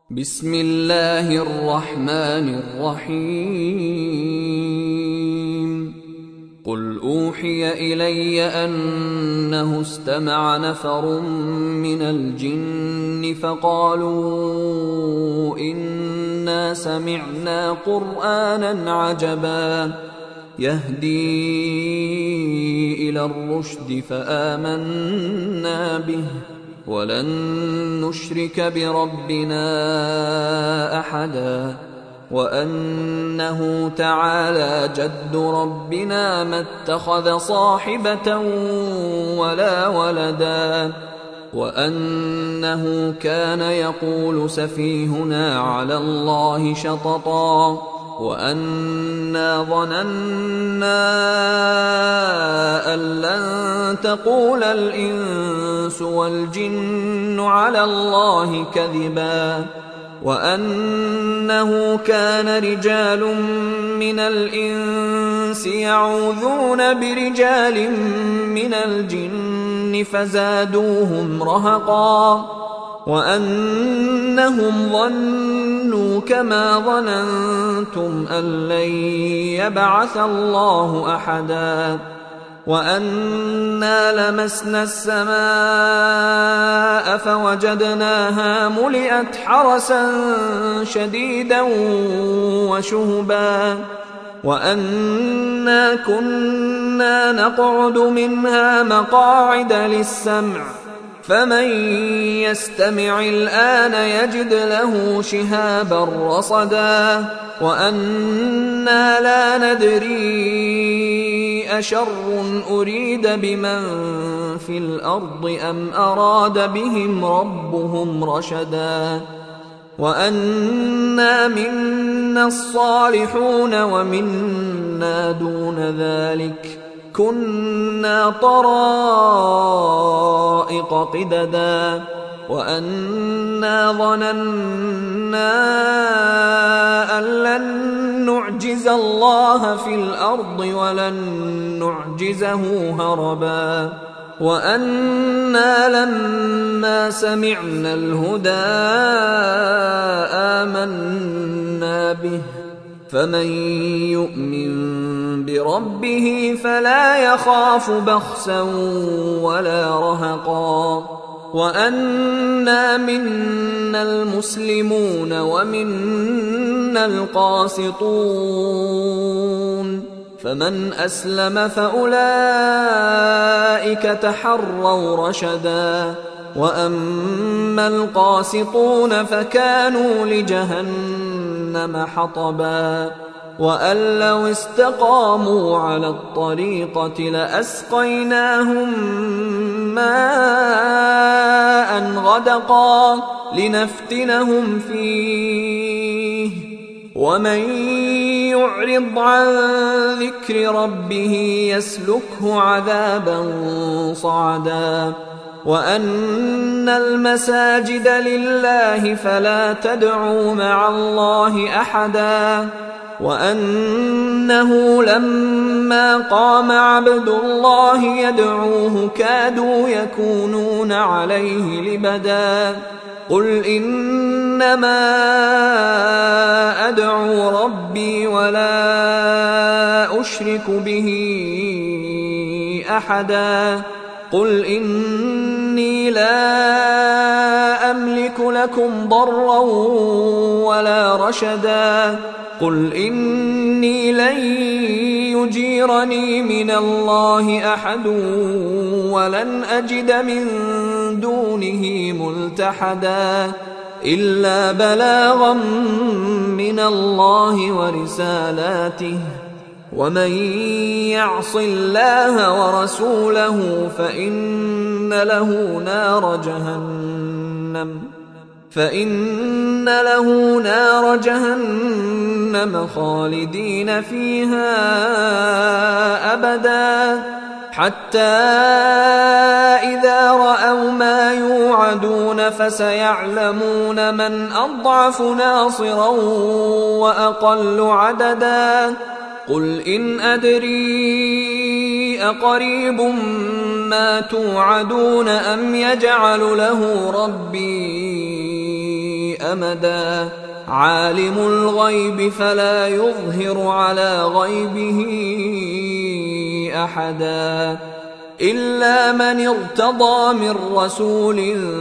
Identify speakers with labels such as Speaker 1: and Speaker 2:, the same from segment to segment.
Speaker 1: بسم الله الرحمن الرحيم قل أوحي إلي أنه استمع نفر من الجن فقالوا إنا سمعنا قرآنا عجبا يهدي إلى الرشد فآمنا به ولن نشرك بربنا أحدا وأنه تعالى جد ربنا ما اتخذ صاحبة ولا ولدا وأنه كان يقول سفيهنا على الله شططا وأنا ظننا أن لن تقول الإنس والجن على الله كذبا وأنه كان رجال من الإنس يعوذون برجال من الجن فزادوهم رهقا وأنهم ظنوا كما ظننتم أن لن يبعث الله أحدا وأنا لمسنا السماء فوجدناها ملئت حرسا شديدا وشهبا وأنا كنا نقعد منها مقاعد للسمع فمن يستمع الآن يجد له شهابا رصدا وأنا لا ندري أشر أريد بمن في الأرض أم أراد بهم ربهم رشدا وأنا منا الصالحون ومنا دون ذلك كنا طرائق قددا وأنا ظننا أن لن نعجز الله في الأرض ولن نعجزه هربا وأنا لما سمعنا الهدى آمنا به فمن يؤمن بربه فلا يخاف بخسا ولا رهقا وأنا منا المسلمون ومنا القاسطون فمن أسلم فأولئك تحروا رشدا وأما القاسطون فكانوا لجهنم حطبا وأن لو استقاموا على الطريقة لأسقيناهم ماء غدقا لنفتنهم فيه ومن يعرض عن ذكر ربه يسلكه عذابا صعدا وأن المساجد لله فلا تدعوا مع الله أحدا وأنه لما قام عبد الله يدعوه كادوا يكونون عليه لبدا قل إنما أدعو ربي ولا أشرك به أحدا قل إني لا أملك لكم ضرا ولا رشدا قل إني لن يجيرني من الله أحد ولن أجد من دونه ملتحدا إلا بلاغا من الله ورسالاته ومن يعص الله ورسوله فإن له نار جهنم خالدين فيها أبدا حتى إذا رأوا ما يوعدون فسيعلمون من أضعف ناصرا وأقل عددا قل إن أدري أقريب ما توعدون أم يجعل له ربي أمدا عالم الغيب فلا يظهر على غيبه أحدا إلا من ارتضى من رسول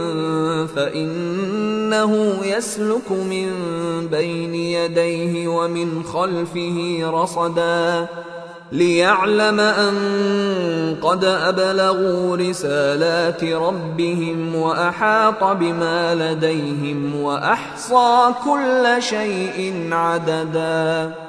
Speaker 1: فإنه يسلك من بين يديه ومن خلفه رصدا ليعلم أن قد أبلغوا رسالات ربهم وأحاط بما لديهم وأحصى كل شيء عددا.